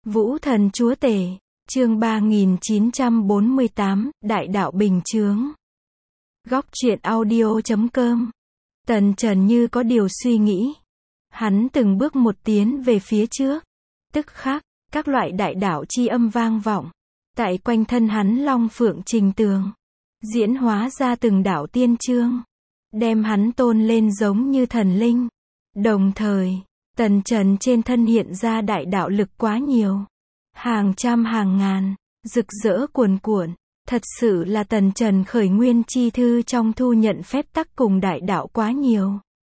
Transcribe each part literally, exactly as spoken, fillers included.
Vũ Thần Chúa Tể, chương ba nghìn chín trăm bốn mươi tám, Đại đạo bình chướng. Góc truyện audio chấm com. Tần Trần như có điều suy nghĩ. Hắn từng bước một tiến về phía trước. Tức khắc, các loại đại đạo chi âm vang vọng. Tại quanh thân hắn long phượng trình tường. Diễn hóa ra từng đạo tiên chương. Đem hắn tôn lên giống như thần linh. Đồng thời, Tần Trần trên thân hiện ra đại đạo lực quá nhiều. Hàng trăm hàng ngàn, rực rỡ cuồn cuộn. Thật sự là Tần Trần khởi nguyên chi thư trong thu nhận phép tắc cùng đại đạo quá nhiều.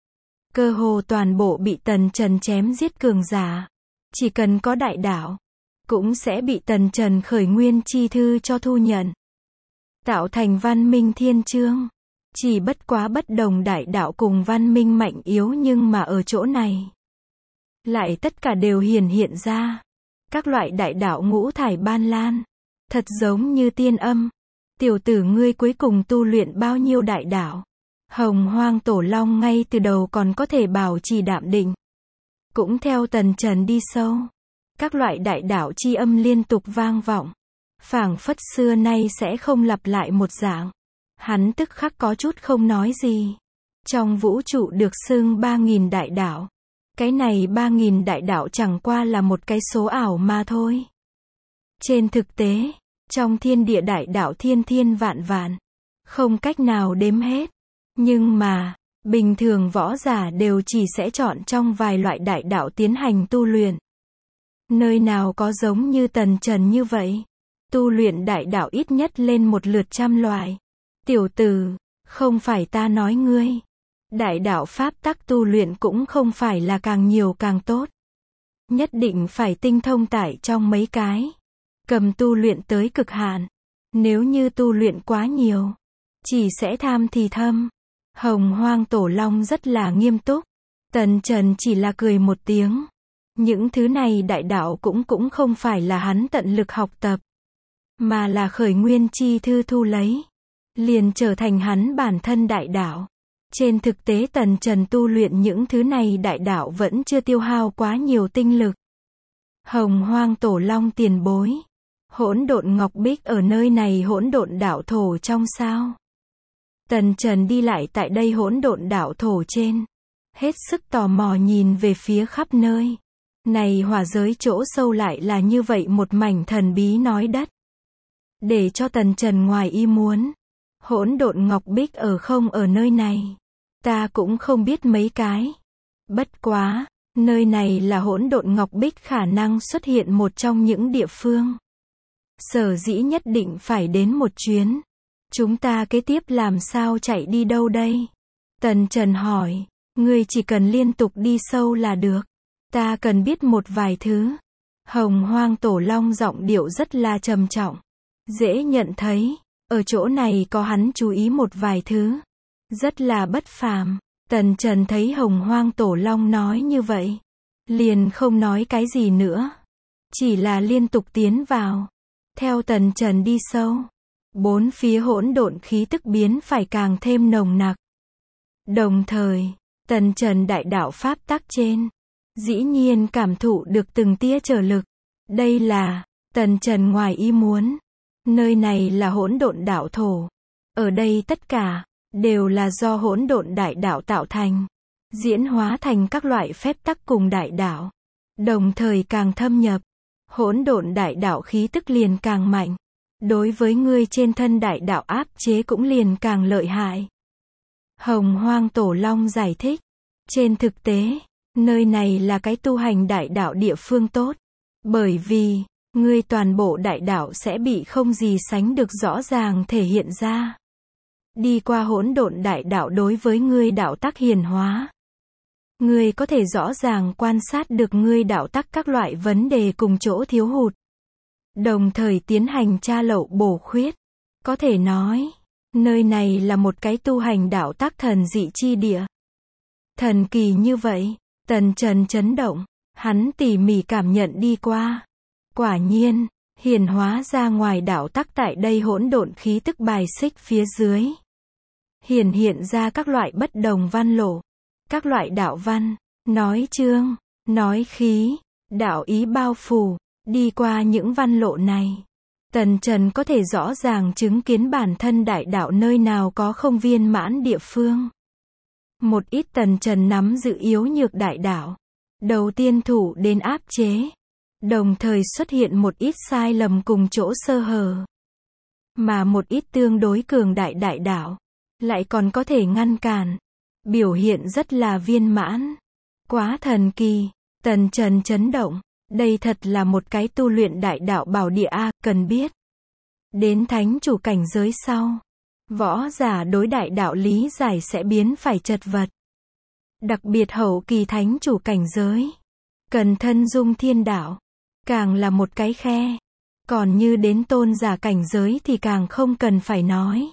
Cơ hồ toàn bộ bị Tần Trần chém giết cường giả. Chỉ cần có đại đạo, cũng sẽ bị Tần Trần khởi nguyên chi thư cho thu nhận. Tạo thành văn minh thiên chương. Chỉ bất quá bất đồng đại đạo cùng văn minh mạnh yếu nhưng mà ở chỗ này. Lại tất cả đều hiển hiện ra. Các loại đại đạo ngũ thải ban lan. Thật giống như tiên âm. Tiểu tử ngươi cuối cùng tu luyện bao nhiêu đại đạo. Hồng Hoang Tổ Long ngay từ đầu còn có thể bảo trì đạm định. Cũng theo Tần Trần đi sâu. Các loại đại đạo chi âm liên tục vang vọng. Phảng phất xưa nay sẽ không lặp lại một dạng. Hắn tức khắc có chút không nói gì. Trong vũ trụ được xưng ba nghìn đại đạo. Cái này ba nghìn đại đạo chẳng qua là một cái số ảo mà thôi. Trên thực tế, trong thiên địa đại đạo thiên thiên vạn vạn, không cách nào đếm hết. Nhưng mà, bình thường võ giả đều chỉ sẽ chọn trong vài loại đại đạo tiến hành tu luyện. Nơi nào có giống như Tần Trần như vậy. Tu luyện đại đạo ít nhất lên một lượt trăm loại. Tiểu tử, không phải ta nói ngươi. Đại đạo pháp tắc tu luyện cũng không phải là càng nhiều càng tốt. Nhất định phải tinh thông tại trong mấy cái. Cầm tu luyện tới cực hạn. Nếu như tu luyện quá nhiều, chỉ sẽ tham thì thâm. Hồng Hoang Tổ Long rất là nghiêm túc. Tần Trần chỉ là cười một tiếng. Những thứ này đại đạo cũng cũng không phải là hắn tận lực học tập. Mà là khởi nguyên chi thư thu lấy. Liền trở thành hắn bản thân đại đạo. Trên thực tế Tần Trần tu luyện những thứ này đại đạo vẫn chưa tiêu hao quá nhiều tinh lực. Hồng Hoang Tổ Long tiền bối. Hỗn độn ngọc bích ở nơi này hỗn độn đảo thổ trong sao? Tần Trần đi lại tại đây hỗn độn đảo thổ trên. Hết sức tò mò nhìn về phía khắp nơi. Này hỏa giới chỗ sâu lại là như vậy một mảnh thần bí nói đất. Để cho Tần Trần ngoài ý muốn. Hỗn độn ngọc bích ở không ở nơi này. Ta cũng không biết mấy cái. Bất quá, nơi này là hỗn độn ngọc bích khả năng xuất hiện một trong những địa phương. Sở dĩ nhất định phải đến một chuyến. Chúng ta kế tiếp làm sao chạy đi đâu đây? Tần Trần hỏi, ngươi chỉ cần liên tục đi sâu là được. Ta cần biết một vài thứ. Hồng Hoang Tổ Long giọng điệu rất là trầm trọng. Dễ nhận thấy. Ở chỗ này có hắn chú ý một vài thứ. Rất là bất phàm. Tần Trần thấy Hồng Hoang Tổ Long nói như vậy. Liền không nói cái gì nữa. Chỉ là liên tục tiến vào. Theo Tần Trần đi sâu. Bốn phía hỗn độn khí tức biến phải càng thêm nồng nặc. Đồng thời, Tần Trần đại đạo pháp tắc trên. Dĩ nhiên cảm thụ được từng tia trở lực. Đây là, Tần Trần ngoài ý muốn. Nơi này là hỗn độn đảo thổ. Ở đây tất cả, đều là do hỗn độn đại đạo tạo thành. Diễn hóa thành các loại phép tắc cùng đại đạo. Đồng thời càng thâm nhập. Hỗn độn đại đạo khí tức liền càng mạnh. Đối với ngươi trên thân đại đạo áp chế cũng liền càng lợi hại. Hồng Hoang Tổ Long giải thích. Trên thực tế, nơi này là cái tu hành đại đạo địa phương tốt. Bởi vì, ngươi toàn bộ đại đạo sẽ bị không gì sánh được rõ ràng thể hiện ra. Đi qua hỗn độn đại đạo đối với ngươi đạo tắc hiển hóa. Ngươi có thể rõ ràng quan sát được ngươi đạo tắc các loại vấn đề cùng chỗ thiếu hụt. Đồng thời tiến hành tra lậu bổ khuyết. Có thể nói, nơi này là một cái tu hành đạo tắc thần dị chi địa. Thần kỳ như vậy, Tần Trần chấn động, hắn tỉ mỉ cảm nhận đi qua. Quả nhiên, hiển hóa ra ngoài đạo tắc tại đây hỗn độn khí tức bài xích phía dưới. Hiển hiện ra các loại bất đồng văn lộ. Các loại đạo văn, nói chương, nói khí, đạo ý bao phủ, Đi qua những văn lộ này, Tần Trần có thể rõ ràng chứng kiến bản thân đại đạo nơi nào có không viên mãn địa phương. Một ít Tần Trần nắm giữ yếu nhược đại đạo. Đầu tiên thủ đến áp chế. Đồng thời xuất hiện một ít sai lầm cùng chỗ sơ hở. Mà một ít tương đối cường đại đại đạo lại còn có thể ngăn cản. Biểu hiện rất là viên mãn. Quá thần kỳ. Tần Trần chấn động. Đây thật là một cái tu luyện đại đạo bảo địa a, cần biết. Đến thánh chủ cảnh giới sau, võ giả đối đại đạo lý giải sẽ biến phải chật vật. Đặc biệt hậu kỳ thánh chủ cảnh giới, cần thân dung thiên đạo, càng là một cái khe. Còn như đến tôn giả cảnh giới thì càng không cần phải nói.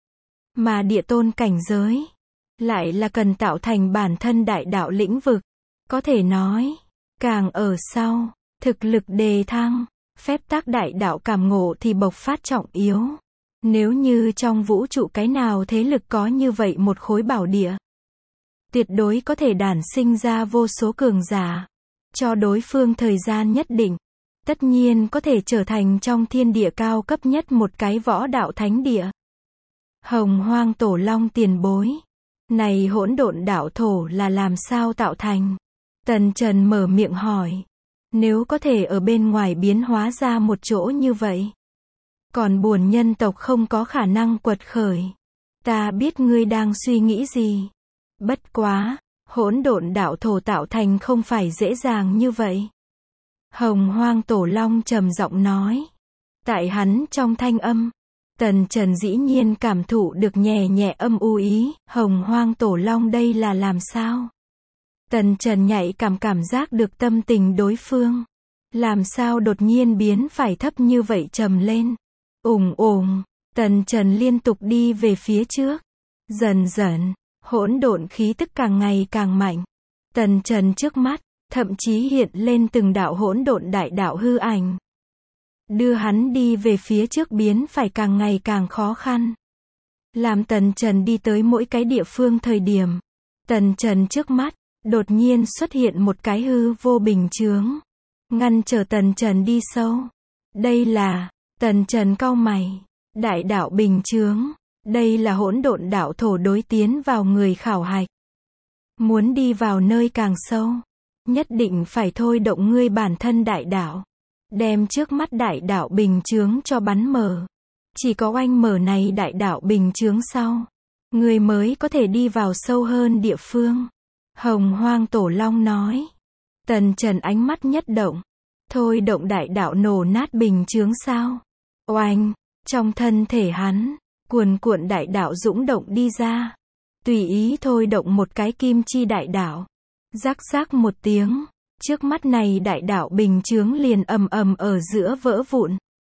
Mà địa tôn cảnh giới, lại là cần tạo thành bản thân đại đạo lĩnh vực. Có thể nói, càng ở sau, thực lực đề thăng, phép tắc đại đạo cảm ngộ thì bộc phát trọng yếu. Nếu như trong vũ trụ cái nào thế lực có như vậy một khối bảo địa, tuyệt đối có thể đản sinh ra vô số cường giả. Cho đối phương thời gian nhất định, tất nhiên có thể trở thành trong thiên địa cao cấp nhất một cái võ đạo thánh địa. Hồng Hoang Tổ Long tiền bối, này hỗn độn đạo thổ là làm sao tạo thành? Tần Trần mở miệng hỏi. Nếu có thể ở bên ngoài biến hóa ra một chỗ như vậy, còn buồn nhân tộc không có khả năng quật khởi. Ta biết ngươi đang suy nghĩ gì. Bất quá, hỗn độn đạo thổ tạo thành không phải dễ dàng như vậy. Hồng Hoang Tổ Long trầm giọng nói. Tại hắn trong thanh âm, Tần Trần dĩ nhiên cảm thụ được nhẹ nhẹ âm u ý. Hồng Hoang Tổ Long đây là làm sao? Tần Trần nhạy cảm cảm giác được tâm tình đối phương. Làm sao đột nhiên biến phải thấp như vậy trầm lên. Ùng ùng, Tần Trần liên tục đi về phía trước. Dần dần, hỗn độn khí tức càng ngày càng mạnh. Tần Trần trước mắt, thậm chí hiện lên từng đạo hỗn độn đại đạo hư ảnh. Đưa hắn đi về phía trước biến phải càng ngày càng khó khăn. Làm Tần Trần đi tới mỗi cái địa phương thời điểm. Tần Trần trước mắt, đột nhiên xuất hiện một cái hư vô bình chướng. Ngăn trở Tần Trần đi sâu. Đây là, Tần Trần cau mày. Đại đạo bình chướng. Đây là hỗn độn đạo thổ đối tiến vào người khảo hạch. Muốn đi vào nơi càng sâu, nhất định phải thôi động ngươi bản thân đại đạo. Đem trước mắt đại đạo bình chướng cho bắn mở. Chỉ có oanh mở này đại đạo bình chướng sau, ngươi mới có thể đi vào sâu hơn địa phương. Hồng Hoang Tổ Long nói. Tần Trần ánh mắt nhất động. Thôi động đại đạo nổ nát bình chướng sao? Oanh, trong thân thể hắn, cuồn cuộn đại đạo dũng động đi ra. Tùy ý thôi động một cái kim chi đại đạo. Rắc rắc một tiếng, trước mắt này đại đạo bình chướng liền ầm ầm ở giữa vỡ vụn.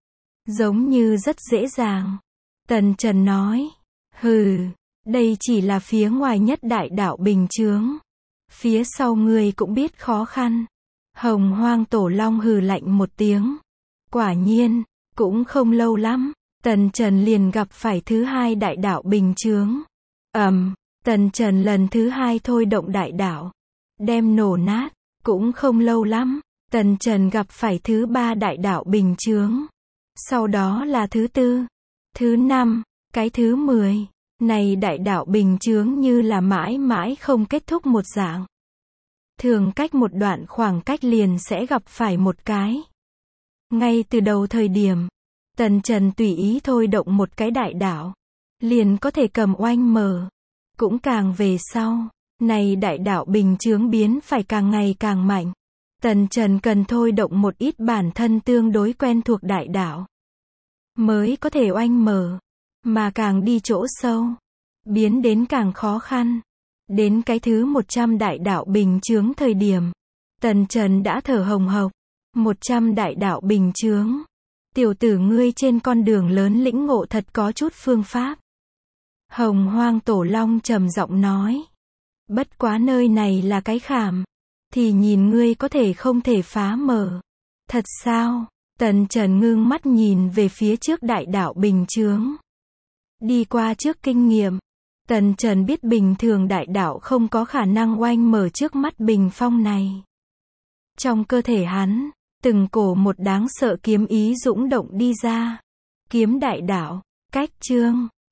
Giống như rất dễ dàng. Tần Trần nói. Hừ, đây chỉ là phía ngoài nhất đại đạo bình chướng. Phía sau ngươi cũng biết khó khăn. Hồng Hoang Tổ Long hừ lạnh một tiếng. Quả nhiên, cũng không lâu lắm, Tần Trần liền gặp phải thứ hai đại đạo bình chướng. Ầm, um, Tần Trần lần thứ hai thôi động đại đạo, đem nổ nát. Cũng không lâu lắm, Tần Trần gặp phải thứ ba đại đạo bình chướng. Sau đó là thứ tư, thứ năm, cái thứ mười. Này đại đạo bình chướng như là mãi mãi không kết thúc một dạng. Thường cách một đoạn khoảng cách liền sẽ gặp phải một cái. Ngay từ đầu thời điểm, Tần Trần tùy ý thôi động một cái đại đạo, liền có thể cầm oanh mở. Cũng càng về sau, này đại đạo bình chướng biến phải càng ngày càng mạnh. Tần Trần cần thôi động một ít bản thân tương đối quen thuộc đại đạo, mới có thể oanh mở. Mà càng đi chỗ sâu, biến đến càng khó khăn. Đến cái thứ một trăm đại đạo bình chướng thời điểm, Tần Trần đã thở hồng hộc. một trăm đại đạo bình chướng. Tiểu tử ngươi trên con đường lớn lĩnh ngộ thật có chút phương pháp. Hồng Hoang Tổ Long trầm giọng nói. Bất quá nơi này là cái khảm, thì nhìn ngươi có thể không thể phá mở. Thật sao? Tần Trần ngưng mắt nhìn về phía trước đại đạo bình chướng. Đi qua trước kinh nghiệm, Tần Trần biết bình thường đại đạo không có khả năng oanh mở trước mắt bình phong này. Trong cơ thể hắn, Từng cổ một đáng sợ kiếm ý dũng động đi ra. Kiếm đại đạo. Cách chương